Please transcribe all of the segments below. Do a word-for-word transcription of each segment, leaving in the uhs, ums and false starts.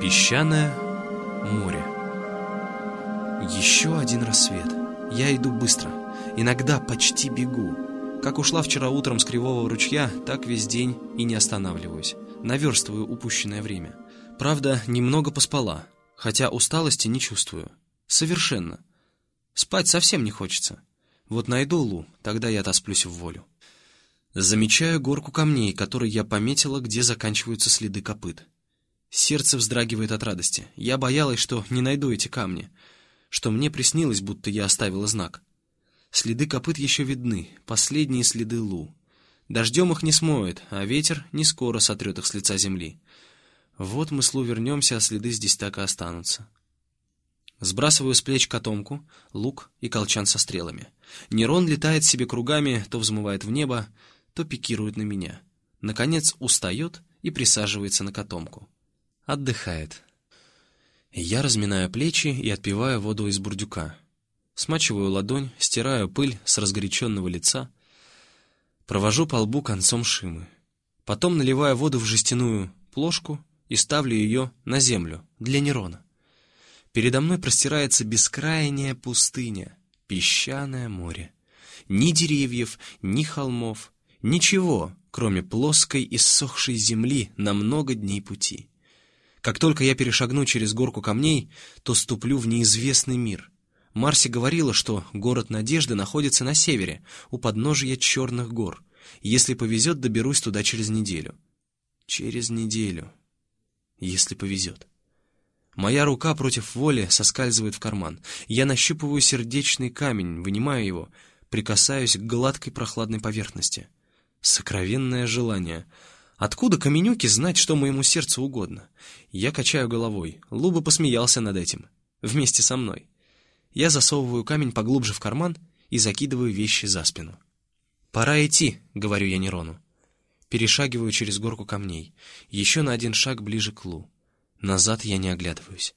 Песчаное море. Еще один рассвет. Я иду быстро, иногда почти бегу. Как ушла вчера утром с Кривого ручья, так весь день и не останавливаюсь. Наверстываю упущенное время. Правда, немного поспала, хотя усталости не чувствую. Совершенно. Спать совсем не хочется. Вот найду Лу, тогда я отосплюсь в волю. Замечаю горку камней, которые я пометила, где заканчиваются следы копыт. Сердце вздрагивает от радости. Я боялась, что не найду эти камни, что мне приснилось, будто я оставила знак. Следы копыт еще видны, последние следы Лу. Дождем их не смоет, а ветер не скоро сотрет их с лица земли. Вот мы с Лу вернемся, а следы здесь так и останутся. Сбрасываю с плеч котомку, лук и колчан со стрелами. Нерон летает себе кругами, то взмывает в небо, то пикирует на меня. Наконец устает и присаживается на котомку. Отдыхает. Я разминаю плечи и отпиваю воду из бурдюка. Смачиваю ладонь, стираю пыль с разгоряченного лица, провожу по лбу концом шимы. Потом наливаю воду в жестяную плошку и ставлю ее на землю для Нерона. Передо мной простирается бескрайняя пустыня, песчаное море. Ни деревьев, ни холмов, ничего, кроме плоской иссохшей земли на много дней пути. Как только я перешагну через горку камней, то ступлю в неизвестный мир. Марси говорила, что город Надежды находится на севере, у подножия Черных гор. Если повезет, доберусь туда через неделю. Через неделю. Если повезет. Моя рука против воли соскальзывает в карман. Я нащупываю сердечный камень, вынимаю его, прикасаюсь к гладкой прохладной поверхности. Сокровенное желание. Откуда каменюке знать, что моему сердцу угодно? Я качаю головой. Луба посмеялся над этим. Вместе со мной. Я засовываю камень поглубже в карман и закидываю вещи за спину. «Пора идти», — говорю я Нерону. Перешагиваю через горку камней. Еще на один шаг ближе к Лу. Назад я не оглядываюсь.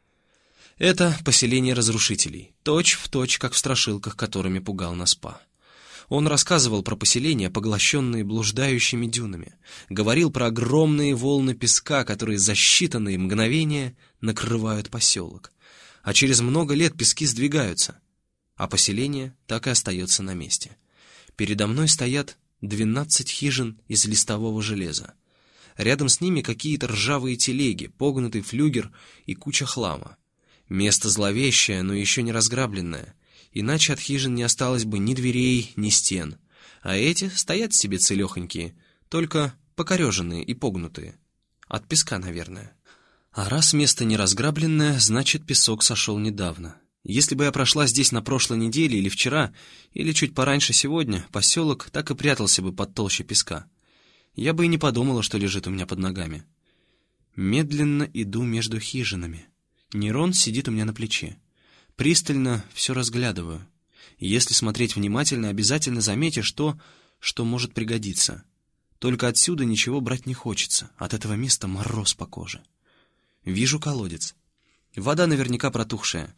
Это поселение разрушителей. Точь в точь, как в страшилках, которыми пугал нас Па. Он рассказывал про поселения, поглощенные блуждающими дюнами. Говорил про огромные волны песка, которые за считанные мгновения накрывают поселок. А через много лет пески сдвигаются, а поселение так и остается на месте. Передо мной стоят двенадцать хижин из листового железа. Рядом с ними какие-то ржавые телеги, погнутый флюгер и куча хлама. Место зловещее, но еще не разграбленное. Иначе от хижин не осталось бы ни дверей, ни стен. А эти стоят себе целехонькие, только покореженные и погнутые. От песка, наверное. А раз место не разграбленное, значит, песок сошел недавно. Если бы я прошла здесь на прошлой неделе или вчера, или чуть пораньше сегодня, поселок так и прятался бы под толщей песка. Я бы и не подумала, что лежит у меня под ногами. Медленно иду между хижинами. Нерон сидит у меня на плече. Пристально все разглядываю. Если смотреть внимательно, обязательно заметишь то, что может пригодиться. Только отсюда ничего брать не хочется. От этого места мороз по коже. Вижу колодец. Вода наверняка протухшая.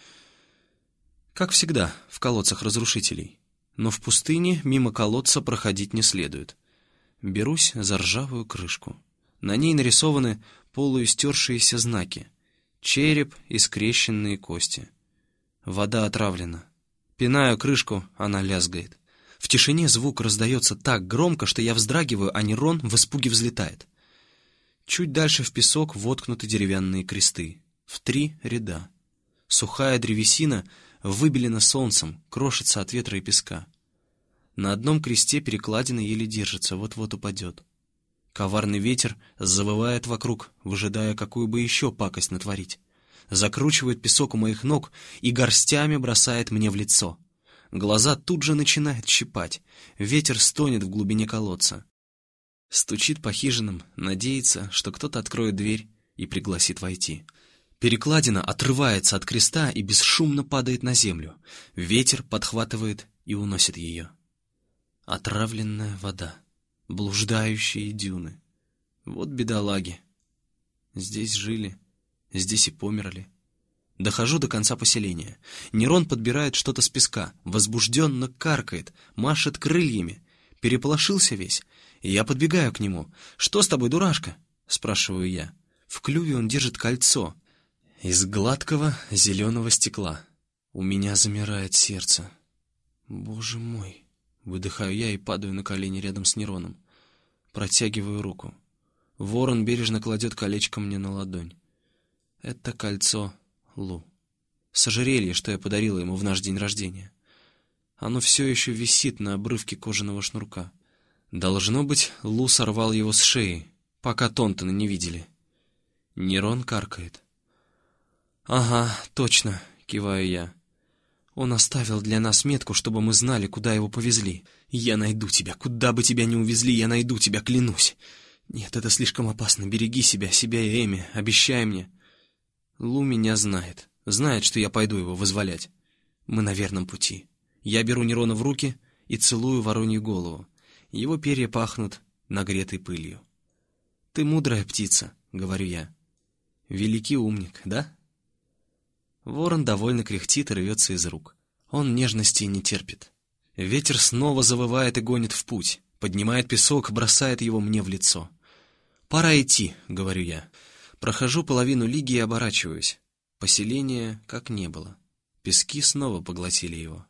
Как всегда, в колодцах разрушителей. Но в пустыне мимо колодца проходить не следует. Берусь за ржавую крышку. На ней нарисованы полуистершиеся знаки. Череп и скрещенные кости. Вода отравлена. Пинаю крышку, она лязгает. В тишине звук раздается так громко, что я вздрагиваю, а Нерон в испуге взлетает. Чуть дальше в песок воткнуты деревянные кресты. В три ряда. Сухая древесина выбелена солнцем, крошится от ветра и песка. На одном кресте перекладина еле держится, вот-вот упадет. Коварный ветер завывает вокруг, выжидая, какую бы еще пакость натворить. Закручивает песок у моих ног и горстями бросает мне в лицо. Глаза тут же начинают щипать. Ветер стонет в глубине колодца. Стучит по хижинам, надеется, что кто-то откроет дверь и пригласит войти. Перекладина отрывается от креста и бесшумно падает на землю. Ветер подхватывает и уносит ее. Отравленная вода, блуждающие дюны. Вот бедолаги. Здесь жили, здесь и померли. Дохожу до конца поселения. Нерон подбирает что-то с песка, возбужденно каркает, машет крыльями. Переполошился весь. И я подбегаю к нему. «Что с тобой, дурашка?» — спрашиваю я. В клюве он держит кольцо из гладкого зеленого стекла. У меня замирает сердце. Боже мой! Выдыхаю я и падаю на колени рядом с Нероном. Протягиваю руку. Ворон бережно кладет колечко мне на ладонь. Это кольцо Лу. С ожерелья, что я подарила ему в наш день рождения. Оно все еще висит на обрывке кожаного шнурка. Должно быть, Лу сорвал его с шеи, пока Тонтоны не видели. Нерон каркает. «Ага, точно», — киваю я. «Он оставил для нас метку, чтобы мы знали, куда его повезли. Я найду тебя, куда бы тебя ни увезли, я найду тебя, клянусь. Нет, это слишком опасно, береги себя, себя и Эми, обещай мне». Лу меня знает, знает, что я пойду его вызволять. Мы на верном пути. Я беру Нерона в руки и целую воронью голову. Его перья пахнут нагретой пылью. «Ты мудрая птица», — говорю я. «Великий умник, да?» Ворон довольно кряхтит и рвется из рук. Он нежности не терпит. Ветер снова завывает и гонит в путь, поднимает песок, бросает его мне в лицо. «Пора идти», — говорю я. Прохожу половину лиги и оборачиваюсь. Поселения как не было. Пески снова поглотили его.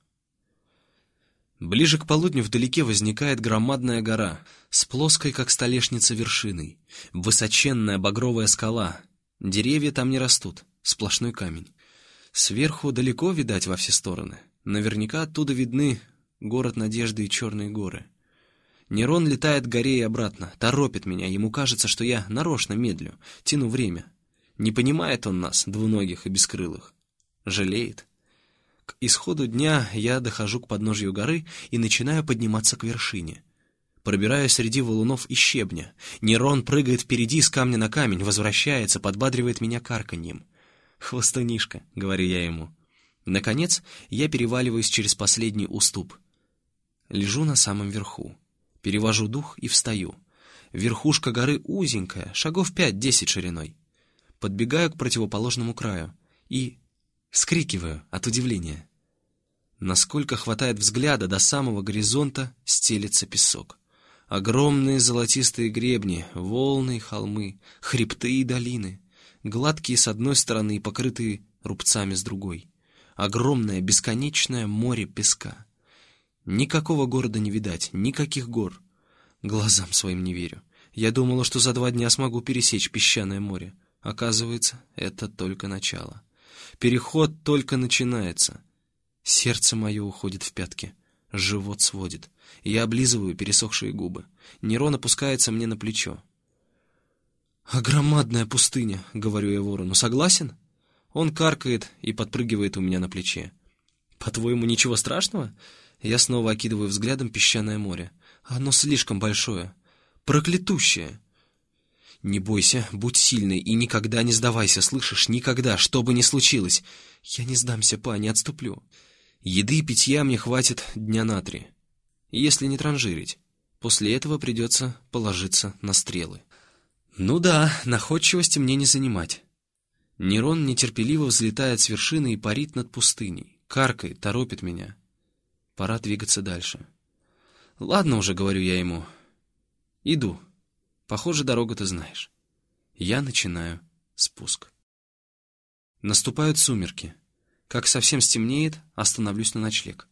Ближе к полудню вдалеке возникает громадная гора с плоской, как столешница, вершиной. Высоченная багровая скала. Деревья там не растут, сплошной камень. Сверху далеко видать во все стороны. Наверняка оттуда видны город Надежды и Черные горы. Нерон летает к горе и обратно, торопит меня. Ему кажется, что я нарочно медлю, тяну время. Не понимает он нас, двуногих и бескрылых. Жалеет. К исходу дня я дохожу к подножью горы и начинаю подниматься к вершине. Пробираюсь среди валунов и щебня. Нерон прыгает впереди с камня на камень, возвращается, подбадривает меня карканьем. «Хвостунишка», — говорю я ему. Наконец, я переваливаюсь через последний уступ. Лежу на самом верху. Перевожу дух и встаю. Верхушка горы узенькая, шагов пять-десять шириной. Подбегаю к противоположному краю и вскрикиваю от удивления. Насколько хватает взгляда, до самого горизонта стелется песок. Огромные золотистые гребни, волны и холмы, хребты и долины. Гладкие с одной стороны и покрытые рубцами с другой. Огромное бесконечное море песка. Никакого города не видать, никаких гор. Глазам своим не верю. Я думала, что за два дня смогу пересечь песчаное море. Оказывается, это только начало. Переход только начинается. Сердце мое уходит в пятки. Живот сводит. Я облизываю пересохшие губы. Нерон опускается мне на плечо. «А громадная пустыня», — говорю я ворону, — «согласен?» Он каркает и подпрыгивает у меня на плече. «По-твоему, ничего страшного?» Я снова окидываю взглядом песчаное море. Оно слишком большое. Проклятущее. «Не бойся, будь сильной и никогда не сдавайся, слышишь? Никогда, что бы ни случилось. Я не сдамся, па, не отступлю. Еды и питья мне хватит дня на три, если не транжирить. После этого придется положиться на стрелы». Ну да, находчивости мне не занимать. Нерон нетерпеливо взлетает с вершины и парит над пустыней. Каркает, торопит меня. Пора двигаться дальше. «Ладно уже», — говорю я ему. «Иду. Похоже, дорогу ты знаешь». Я начинаю спуск. Наступают сумерки. Как совсем стемнеет, остановлюсь на ночлег.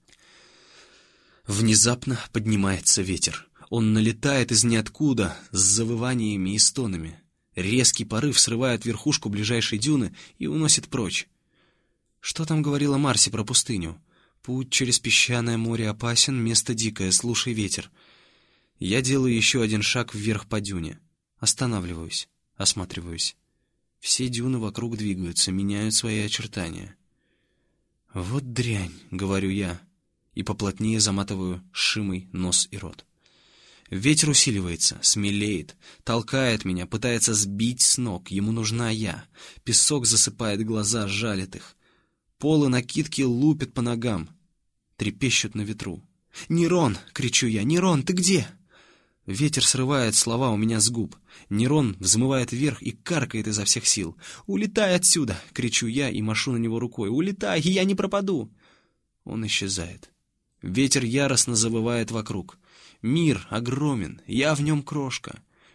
Внезапно поднимается ветер. Он налетает из ниоткуда с завываниями и стонами. Резкий порыв срывает верхушку ближайшей дюны и уносит прочь. Что там говорила Марси про пустыню? «Путь через песчаное море опасен, место дикое, слушай ветер». Я делаю еще один шаг вверх по дюне. Останавливаюсь, осматриваюсь. Все дюны вокруг двигаются, меняют свои очертания. «Вот дрянь», — говорю я, и поплотнее заматываю шимой нос и рот. Ветер усиливается, смелеет, толкает меня, пытается сбить с ног. Ему нужна я. Песок засыпает глаза, жалит их. Полы накидки лупят по ногам, трепещут на ветру. «Нерон!» — кричу я. «Нерон, ты где?» Ветер срывает слова у меня с губ. Нерон взмывает вверх и каркает изо всех сил. «Улетай отсюда!» — кричу я и машу на него рукой. «Улетай, и я не пропаду!» Он исчезает. Ветер яростно завывает вокруг. Мир огромен, я в нем крошка.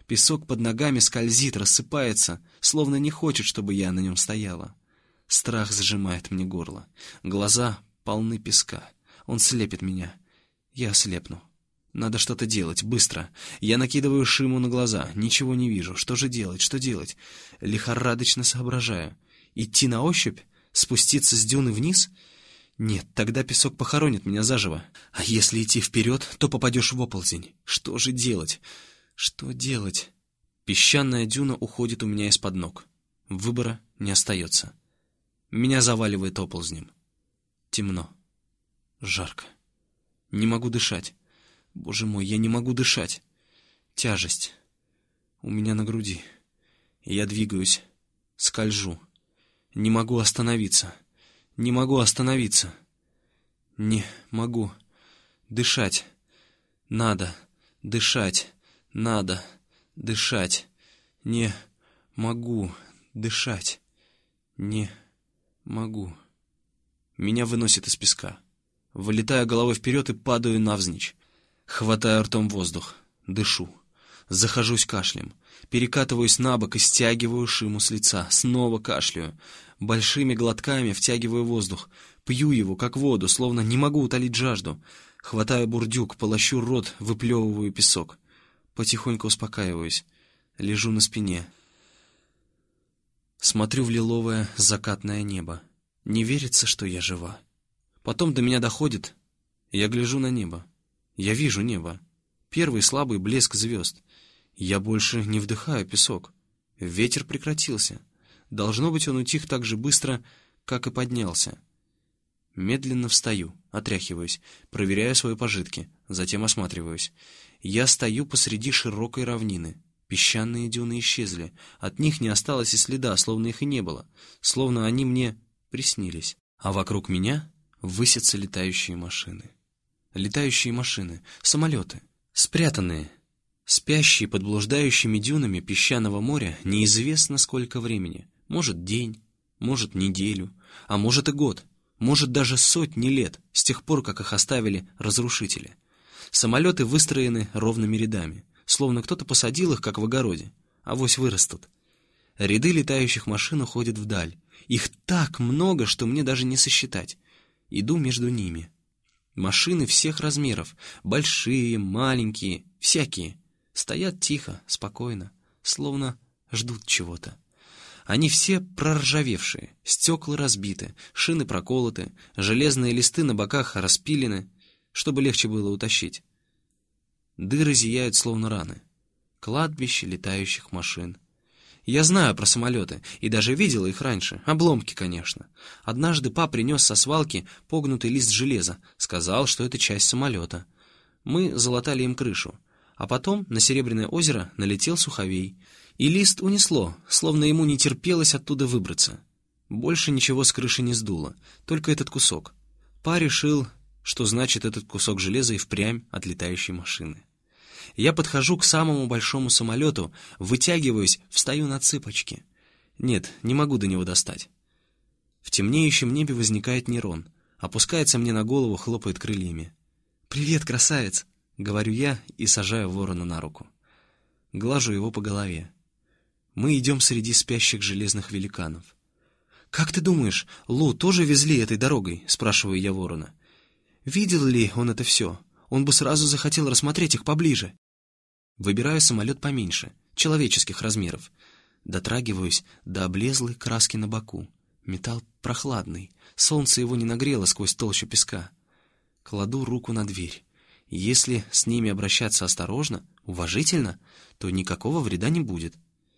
Песок под ногами скользит, рассыпается, словно не хочет, чтобы я на нем стояла. Страх сжимает мне горло. Глаза полны песка. Он слепит меня. Я ослепну. Надо что-то делать, быстро. Я накидываю шиму на глаза. Ничего не вижу. Что же делать, что делать? Лихорадочно соображаю. Идти на ощупь? Спуститься с дюны вниз? Нет, тогда песок похоронит меня заживо. А если идти вперед, то попадешь в оползень. Что же делать? Что делать? Песчаная дюна уходит у меня из-под ног. Выбора не остается. Меня заваливает оползнем. Темно. Жарко. Не могу дышать. Боже мой, я не могу дышать. Тяжесть. У меня на груди. Я двигаюсь. Скольжу. Не могу остановиться. Не могу остановиться. Не могу дышать. Надо дышать. Надо дышать. Не могу дышать. Не могу. Меня выносит из песка. Вылетаю головой вперед и падаю навзничь. Хватаю ртом воздух. Дышу. Захожусь кашлем. Перекатываюсь на бок и стягиваю шиму с лица. Снова кашляю. Большими глотками втягиваю воздух. Пью его, как воду, словно не могу утолить жажду. Хватаю бурдюк, полощу рот, выплевываю песок. Потихоньку успокаиваюсь. Лежу на спине. Смотрю в лиловое закатное небо. Не верится, что я жива. Потом до меня доходит. Я гляжу на небо. Я вижу небо. Первый слабый блеск звезд. Я больше не вдыхаю песок. Ветер прекратился. Должно быть, он утих так же быстро, как и поднялся. Медленно встаю, отряхиваюсь, проверяю свои пожитки, затем осматриваюсь. Я стою посреди широкой равнины. Песчаные дюны исчезли. От них не осталось и следа, словно их и не было. Словно они мне приснились. А вокруг меня высятся летающие машины. Летающие машины, самолеты, спрятанные, спящие под блуждающими дюнами песчаного моря неизвестно сколько времени. Может, день, может, неделю, а может и год, может, даже сотни лет, с тех пор, как их оставили разрушители. Самолеты выстроены ровными рядами, словно кто-то посадил их, как в огороде, авось вырастут. Ряды летающих машин уходят вдаль. Их так много, что мне даже не сосчитать. Иду между ними. Машины всех размеров, большие, маленькие, всякие, стоят тихо, спокойно, словно ждут чего-то. Они все проржавевшие, стекла разбиты, шины проколоты, железные листы на боках распилены, чтобы легче было утащить. Дыры зияют, словно раны. Кладбище летающих машин. Я знаю про самолеты и даже видела их раньше. Обломки, конечно. Однажды па принес со свалки погнутый лист железа, сказал, что это часть самолета. Мы залатали им крышу. А потом на Серебряное озеро налетел суховей, и лист унесло, словно ему не терпелось оттуда выбраться. Больше ничего с крыши не сдуло, только этот кусок. Па решил, что значит этот кусок железа и впрямь от летающей машины. Я подхожу к самому большому самолету, вытягиваюсь, встаю на цыпочки. Нет, не могу до него достать. В темнеющем небе возникает Нерон, опускается мне на голову, хлопает крыльями. «Привет, красавец!» — говорю я и сажаю ворона на руку. Глажу его по голове. Мы идем среди спящих железных великанов. «Как ты думаешь, Лу тоже везли этой дорогой?» — спрашиваю я ворона. «Видел ли он это все? Он бы сразу захотел рассмотреть их поближе». Выбираю самолет поменьше, человеческих размеров. Дотрагиваюсь до облезлой краски на боку. Металл прохладный, солнце его не нагрело сквозь толщу песка. Кладу руку на дверь. Если с ними обращаться осторожно, уважительно, то никакого вреда не будет.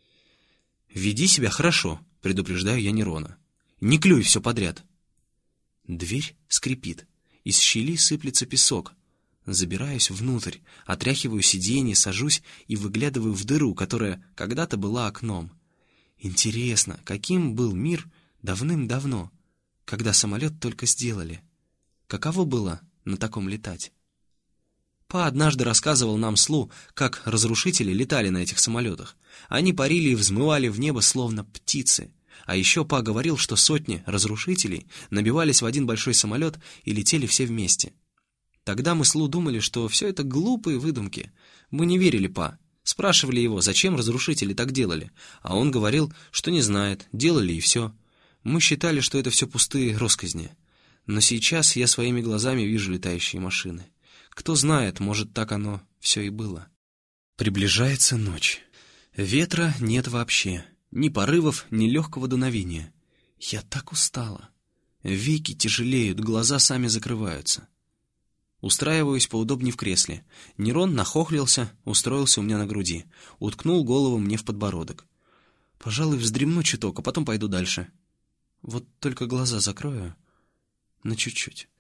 «Веди себя хорошо», — предупреждаю я Нерона. «Не клюй все подряд». Дверь скрипит. Из щели сыплется песок. Забираюсь внутрь, отряхиваю сиденье, сажусь и выглядываю в дыру, которая когда-то была окном. Интересно, каким был мир давным-давно, когда самолет только сделали? Каково было на таком летать? Па однажды рассказывал нам с Лу, как разрушители летали на этих самолетах. Они парили и взмывали в небо, словно птицы. А еще Па говорил, что сотни разрушителей набивались в один большой самолет и летели все вместе. Тогда мы с Лу думали, что все это глупые выдумки. Мы не верили Па. Спрашивали его, зачем разрушители так делали, а он говорил, что не знает, делали и все. Мы считали, что это все пустые россказни. Но сейчас я своими глазами вижу летающие машины. Кто знает, может, так оно все и было. Приближается ночь. Ветра нет вообще. Ни порывов, ни легкого дуновения. Я так устала. Веки тяжелеют, глаза сами закрываются. Устраиваюсь поудобнее в кресле. Нерон нахохлился, устроился у меня на груди. Уткнул голову мне в подбородок. Пожалуй, вздремну чуток, а потом пойду дальше. Вот только глаза закрою. На чуть-чуть.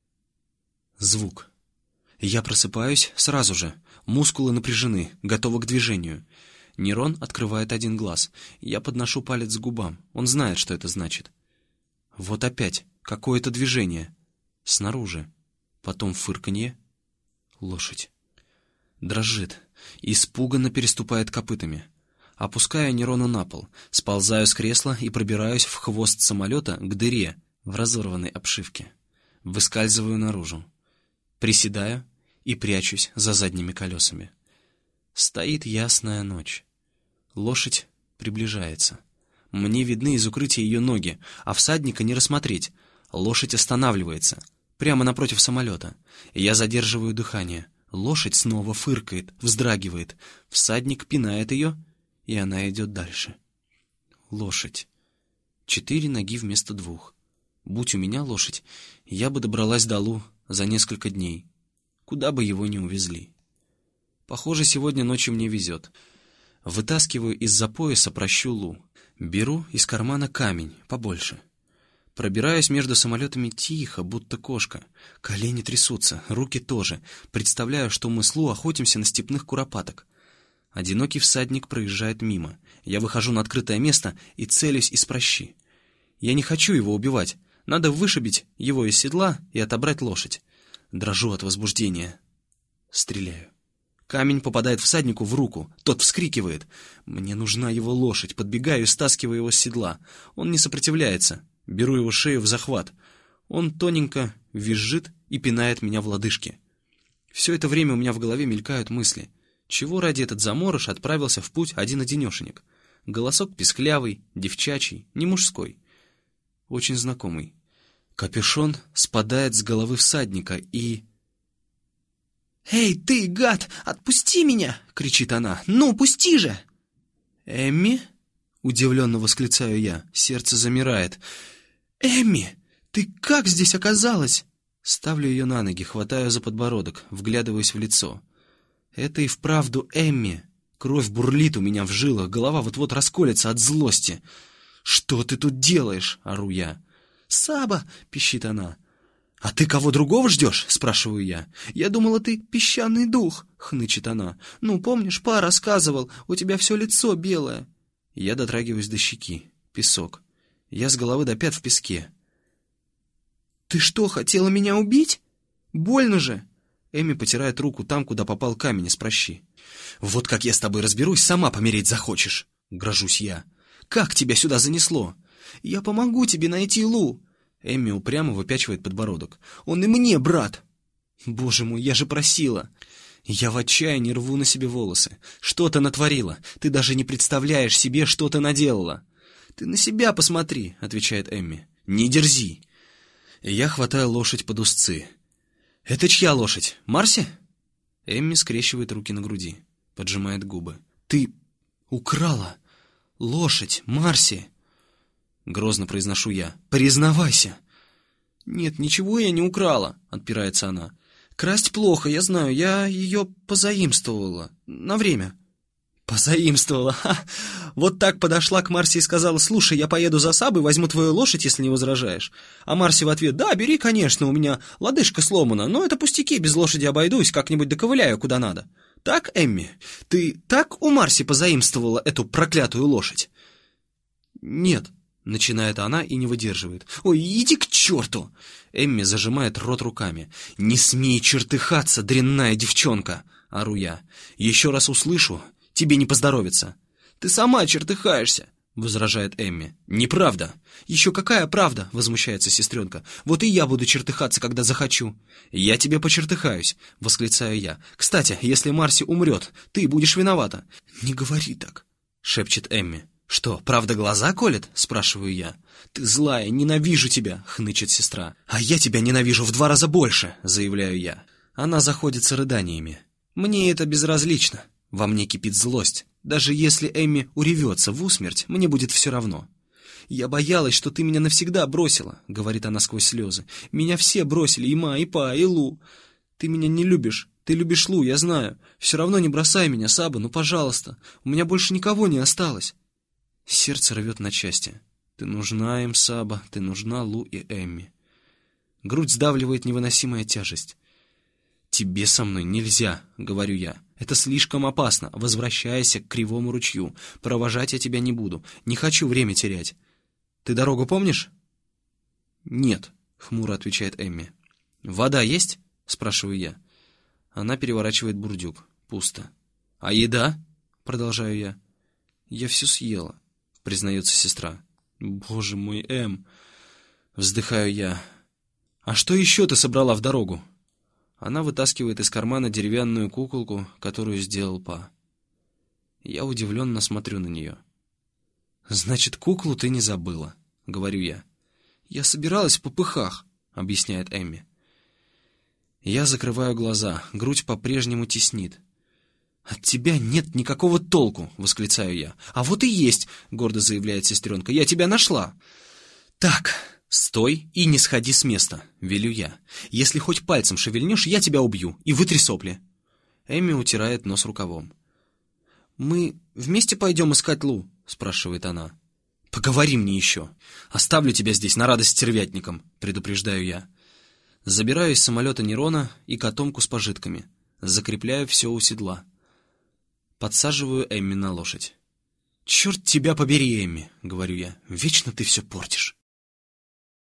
Звук. Я просыпаюсь сразу же. Мускулы напряжены, готовы к движению. Нерон открывает один глаз. Я подношу палец к губам. Он знает, что это значит. Вот опять какое-то движение. Снаружи. Потом фырканье. Лошадь. Дрожит. Испуганно переступает копытами. Опускаю Нерона на пол. Сползаю с кресла и пробираюсь в хвост самолета к дыре в разорванной обшивке. Выскальзываю наружу. Приседаю и прячусь за задними колесами. Стоит ясная ночь. Лошадь приближается. Мне видны из укрытия ее ноги, а всадника не рассмотреть. Лошадь останавливается. Прямо напротив самолета. Я задерживаю дыхание. Лошадь снова фыркает, вздрагивает. Всадник пинает ее, и она идет дальше. Лошадь. Четыре ноги вместо двух. Будь у меня лошадь, я бы добралась до Лу за несколько дней. Куда бы его ни увезли. Похоже, сегодня ночью мне везет. Вытаскиваю из-за пояса прощу Лу. Беру из кармана камень, побольше. Пробираюсь между самолетами тихо, будто кошка. Колени трясутся, руки тоже. Представляю, что мы с Лу охотимся на степных куропаток. Одинокий всадник проезжает мимо. Я выхожу на открытое место и целюсь из прощи. Я не хочу его убивать. Надо вышибить его из седла и отобрать лошадь. Дрожу от возбуждения. Стреляю. Камень попадает всаднику в руку. Тот вскрикивает. Мне нужна его лошадь. Подбегаю и стаскиваю его с седла. Он не сопротивляется. Беру его шею в захват. Он тоненько визжит и пинает меня в лодыжки. Все это время у меня в голове мелькают мысли. Чего ради этот заморыш отправился в путь один-одинешенек? Голосок писклявый, девчачий, не мужской. Очень знакомый. Капюшон спадает с головы всадника и... «Эй, ты, гад, отпусти меня!» — кричит она. «Ну, пусти же!» «Эмми?» — удивленно восклицаю я. Сердце замирает. «Эмми, ты как здесь оказалась?» Ставлю ее на ноги, хватаю за подбородок, вглядываюсь в лицо. Это и вправду Эмми. Кровь бурлит у меня в жилах, голова вот-вот расколется от злости. «Что ты тут делаешь?» — ору я. «Саба!» — пищит она. «А ты кого другого ждешь?» — спрашиваю я. «Я думала, ты песчаный дух», — хнычет она. «Ну, помнишь, па рассказывал, у тебя все лицо белое». Я дотрагиваюсь до щеки. Песок. Я с головы до пят в песке. «Ты что, хотела меня убить? Больно же!» Эми потирает руку там, куда попал камень из прощи. «Вот как я с тобой разберусь, сама помереть захочешь!» — грожусь я. «Как тебя сюда занесло?» «Я помогу тебе найти Лу!» Эмми упрямо выпячивает подбородок. «Он и мне брат!» «Боже мой, я же просила!» Я в отчаянии рву на себе волосы. «Что ты натворила? Ты даже не представляешь себе, что ты наделала!» «Ты на себя посмотри!» — отвечает Эмми. «Не дерзи!» Я хватаю лошадь под узцы. «Это чья лошадь? Марси?» Эмми скрещивает руки на груди, поджимает губы. «Ты украла лошадь Марси!» Грозно произношу я. «Признавайся!» «Нет, ничего я не украла!» — отпирается она. «Красть плохо, я знаю, я ее позаимствовала. На время». «Позаимствовала? Ха! Вот так подошла к Марси и сказала: слушай, я поеду за Сабой, возьму твою лошадь, если не возражаешь». А Марси в ответ: да, бери, конечно, у меня лодыжка сломана, но это пустяки, без лошади обойдусь, как-нибудь доковыляю куда надо. Так, Эмми, ты так у Марси позаимствовала эту проклятую лошадь?» «Нет», — начинает она и не выдерживает. «Ой, иди к черту!» Эмми зажимает рот руками. «Не смей чертыхаться, дрянная девчонка!» — ору я. «Еще раз услышу, тебе не поздоровится». «Ты сама чертыхаешься!» — возражает Эмми. «Неправда!» «Еще какая правда?» — возмущается сестренка. «Вот и я буду чертыхаться, когда захочу». «Я тебе почертыхаюсь!» — восклицаю я. «Кстати, если Марси умрет, ты будешь виновата». «Не говори так!» — шепчет Эмми. «Что, правда глаза колет?» — спрашиваю я. «Ты злая, ненавижу тебя!» — хнычет сестра. «А я тебя ненавижу в два раза больше!» — заявляю я. Она заходится рыданиями. «Мне это безразлично. Во мне кипит злость. Даже если Эмми уревется в усмерть, мне будет все равно». «Я боялась, что ты меня навсегда бросила», — говорит она сквозь слезы. «Меня все бросили, и Ма, и Па, и Лу. Ты меня не любишь. Ты любишь Лу, я знаю. Все равно не бросай меня, Саба, ну пожалуйста. У меня больше никого не осталось». Сердце рвет на части. Ты нужна им, Саба, ты нужна Лу и Эмми. Грудь сдавливает невыносимая тяжесть. «Тебе со мной нельзя», — говорю я. «Это слишком опасно. Возвращайся к Кривому ручью. Провожать я тебя не буду. Не хочу время терять. Ты дорогу помнишь?» «Нет», — хмуро отвечает Эмми. «Вода есть?» — спрашиваю я. Она переворачивает бурдюк. Пусто. «А еда?» — продолжаю я. «Я все съела», — признается сестра. «Боже мой, Эм!» — вздыхаю я. «А что еще ты собрала в дорогу?» Она вытаскивает из кармана деревянную куколку, которую сделал Па. Я удивленно смотрю на нее. «Значит, куклу ты не забыла», — говорю я. «Я собиралась в попыхах», — объясняет Эмми. Я закрываю глаза, грудь по-прежнему теснит. «От тебя нет никакого толку!» — восклицаю я. «А вот и есть!» — гордо заявляет сестренка. «Я тебя нашла!» «Так, стой и не сходи с места!» — велю я. «Если хоть пальцем шевельнешь, я тебя убью и вытри сопли!» Эмми утирает нос рукавом. «Мы вместе пойдем искать Лу?» — спрашивает она. «Поговори мне еще! Оставлю тебя здесь на радость стервятникам!» — предупреждаю я. Забираю из самолета Нерона и котомку с пожитками. Закрепляю все у седла. Подсаживаю Эмми на лошадь. «Черт тебя побери, Эмми!» — говорю я. «Вечно ты все портишь!»